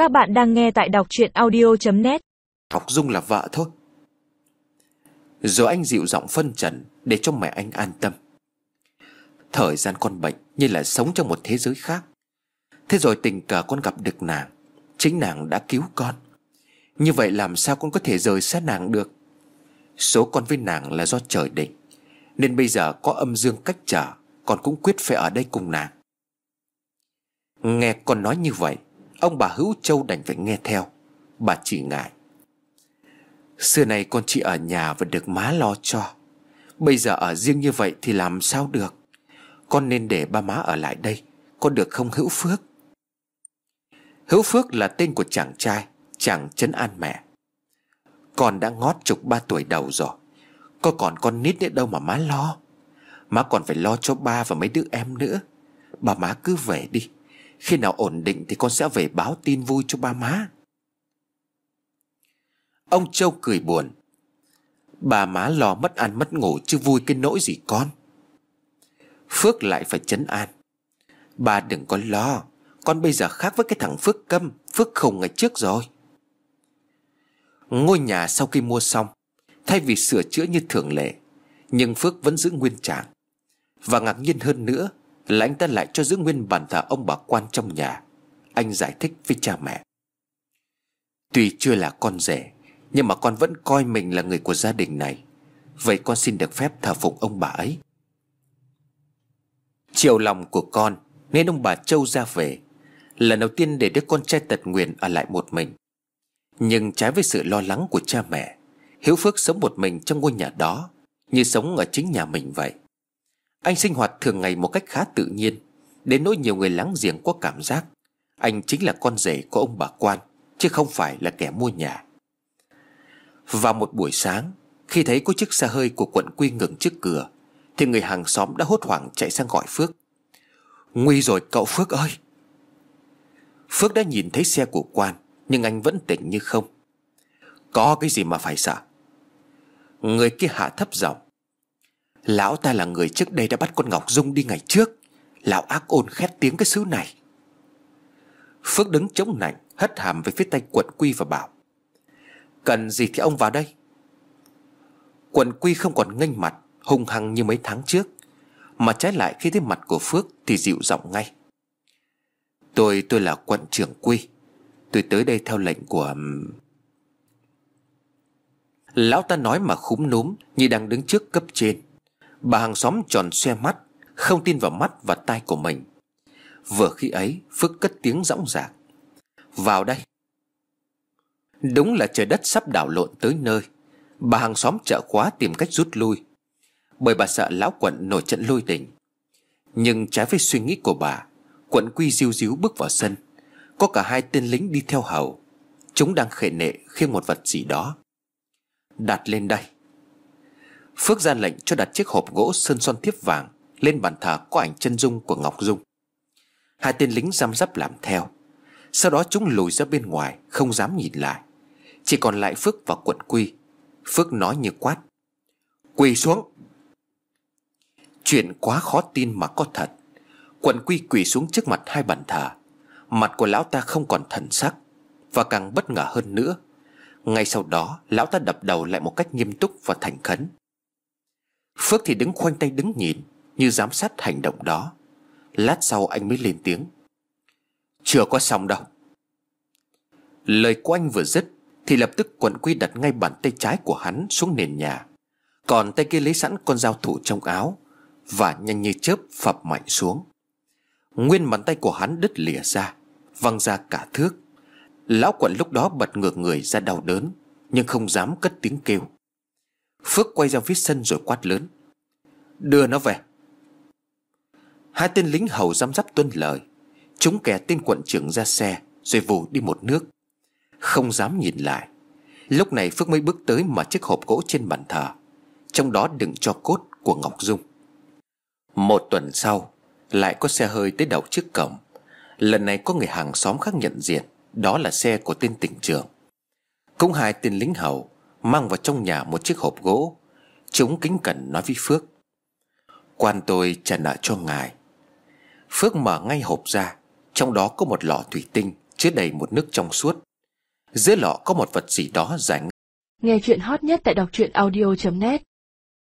Các bạn đang nghe tại đọc truyện audio.net. Ngọc Dung là vợ thôi. Rồi anh dịu giọng phân trần để cho mẹ anh an tâm. Thời gian con bệnh như là sống trong một thế giới khác. Thế rồi tình cờ con gặp được nàng. Chính nàng đã cứu con. Như vậy làm sao con có thể rời xa nàng được? Số con với nàng là do trời định, nên bây giờ có âm dương cách trở, con cũng quyết phải ở đây cùng nàng. Nghe con nói như vậy, ông bà Hữu Châu đành phải nghe theo. Bà chỉ ngại: xưa này con chỉ ở nhà và được má lo cho. Bây giờ ở riêng như vậy thì làm sao được. Con nên để ba má ở lại đây, có được không Hữu Phước? Hữu Phước là tên của chàng trai, chàng trấn an mẹ. Con đã ngót chục 3 tuổi đầu rồi, có còn con nít nữa đâu mà má lo. Má còn phải lo cho ba và mấy đứa em nữa. Ba má cứ về đi, khi nào ổn định thì con sẽ về báo tin vui cho ba má. Ông Châu cười buồn: bà má lo mất ăn mất ngủ chứ vui cái nỗi gì con. Phước lại phải trấn an: bà đừng có lo, con bây giờ khác với cái thằng Phước Câm, Phước Khùng ngày trước rồi. Ngôi nhà sau khi mua xong, thay vì sửa chữa như thường lệ, nhưng Phước vẫn giữ nguyên trạng. Và ngạc nhiên hơn nữa là anh ta lại cho giữ nguyên bàn thờ ông bà quan trong nhà. Anh giải thích với cha mẹ: tuy chưa là con rể, nhưng mà con vẫn coi mình là người của gia đình này. Vậy con xin được phép thờ phụng ông bà ấy. Chiều lòng của con nên ông bà Châu ra về, lần đầu tiên để đứa con trai tật nguyền ở lại một mình. Nhưng trái với sự lo lắng của cha mẹ, Hiếu Phước sống một mình trong ngôi nhà đó, như sống ở chính nhà mình vậy. Anh sinh hoạt thường ngày một cách khá tự nhiên, đến nỗi nhiều người láng giềng có cảm giác anh chính là con rể của ông bà quan, chứ không phải là kẻ mua nhà. Vào một buổi sáng, khi thấy có chiếc xe hơi của quận Quy ngừng trước cửa, thì người hàng xóm đã hốt hoảng chạy sang gọi Phước: nguy rồi cậu Phước ơi! Phước đã nhìn thấy xe của quan, nhưng anh vẫn tỉnh như không. Có cái gì mà phải sợ? Người kia hạ thấp giọng: lão ta là người trước đây đã bắt con Ngọc Dung đi ngày trước. Lão ác ôn khét tiếng cái xứ này. Phước đứng chống nạnh, hất hàm về phía tay quận Quy và bảo: cần gì thì ông vào đây. Quận Quy không còn nghênh mặt hung hăng như mấy tháng trước, mà trái lại khi thấy mặt của Phước thì dịu giọng ngay: Tôi là quận trưởng Quy. Tôi tới đây theo lệnh của... Lão ta nói mà khúm núm như đang đứng trước cấp trên. Bà hàng xóm tròn xoe mắt, không tin vào mắt và tai của mình. Vừa khi ấy Phước cất tiếng dõng dạc: vào đây. Đúng là trời đất sắp đảo lộn tới nơi. Bà hàng xóm trợ quá tìm cách rút lui, bởi bà sợ lão quận nổi trận lôi đình. Nhưng trái với suy nghĩ của bà, quận Quy ríu ríu bước vào sân. Có cả 2 tên lính đi theo hầu. Chúng đang khệ nệ khiêng một vật gì đó. Đặt lên đây. Phước ra lệnh cho đặt chiếc hộp gỗ sơn son thiếp vàng lên bàn thờ có ảnh chân dung của Ngọc Dung. 2 tên lính răm rắp làm theo. Sau đó chúng lùi ra bên ngoài, không dám nhìn lại. Chỉ còn lại Phước và quận Quy. Phước nói như quát: quỳ xuống. Chuyện quá khó tin mà có thật. Quận Quy quỳ xuống trước mặt 2 bàn thờ. Mặt của lão ta không còn thần sắc. Và càng bất ngờ hơn nữa, ngay sau đó lão ta đập đầu lại một cách nghiêm túc và thành khẩn. Phước thì đứng khoanh tay đứng nhìn, như giám sát hành động đó. Lát sau anh mới lên tiếng: chưa có xong đâu. Lời của anh vừa dứt thì lập tức quận Quy đặt ngay bàn tay trái của hắn xuống nền nhà, còn tay kia lấy sẵn con dao thủ trong áo và nhanh như chớp phập mạnh xuống. Nguyên bàn tay của hắn đứt lìa ra, văng ra cả thước. Lão quận lúc đó bật ngược người ra đau đớn, nhưng không dám cất tiếng kêu. Phước quay ra phía sân rồi quát lớn: đưa nó về. 2 tên lính hầu răm rắp tuân lời. Chúng kè tên quận trưởng ra xe rồi vù đi một nước, không dám nhìn lại. Lúc này Phước mới bước tới mà chiếc hộp gỗ trên bàn thờ, trong đó đựng tro cốt của Ngọc Dung. 1 tuần sau, lại có xe hơi tới đậu trước cổng. Lần này có người hàng xóm khác nhận diện đó là xe của tên tỉnh trưởng. Cũng 2 tên lính hầu mang vào trong nhà một chiếc hộp gỗ. Chúng kính cẩn nói với Phước: quan tôi trả nợ cho ngài. Phước mở ngay hộp ra. Trong đó có một lọ thủy tinh chứa đầy một nước trong suốt. Dưới lọ có một vật gì đó dài. Nghe chuyện hot nhất tại đọc truyện audio.net.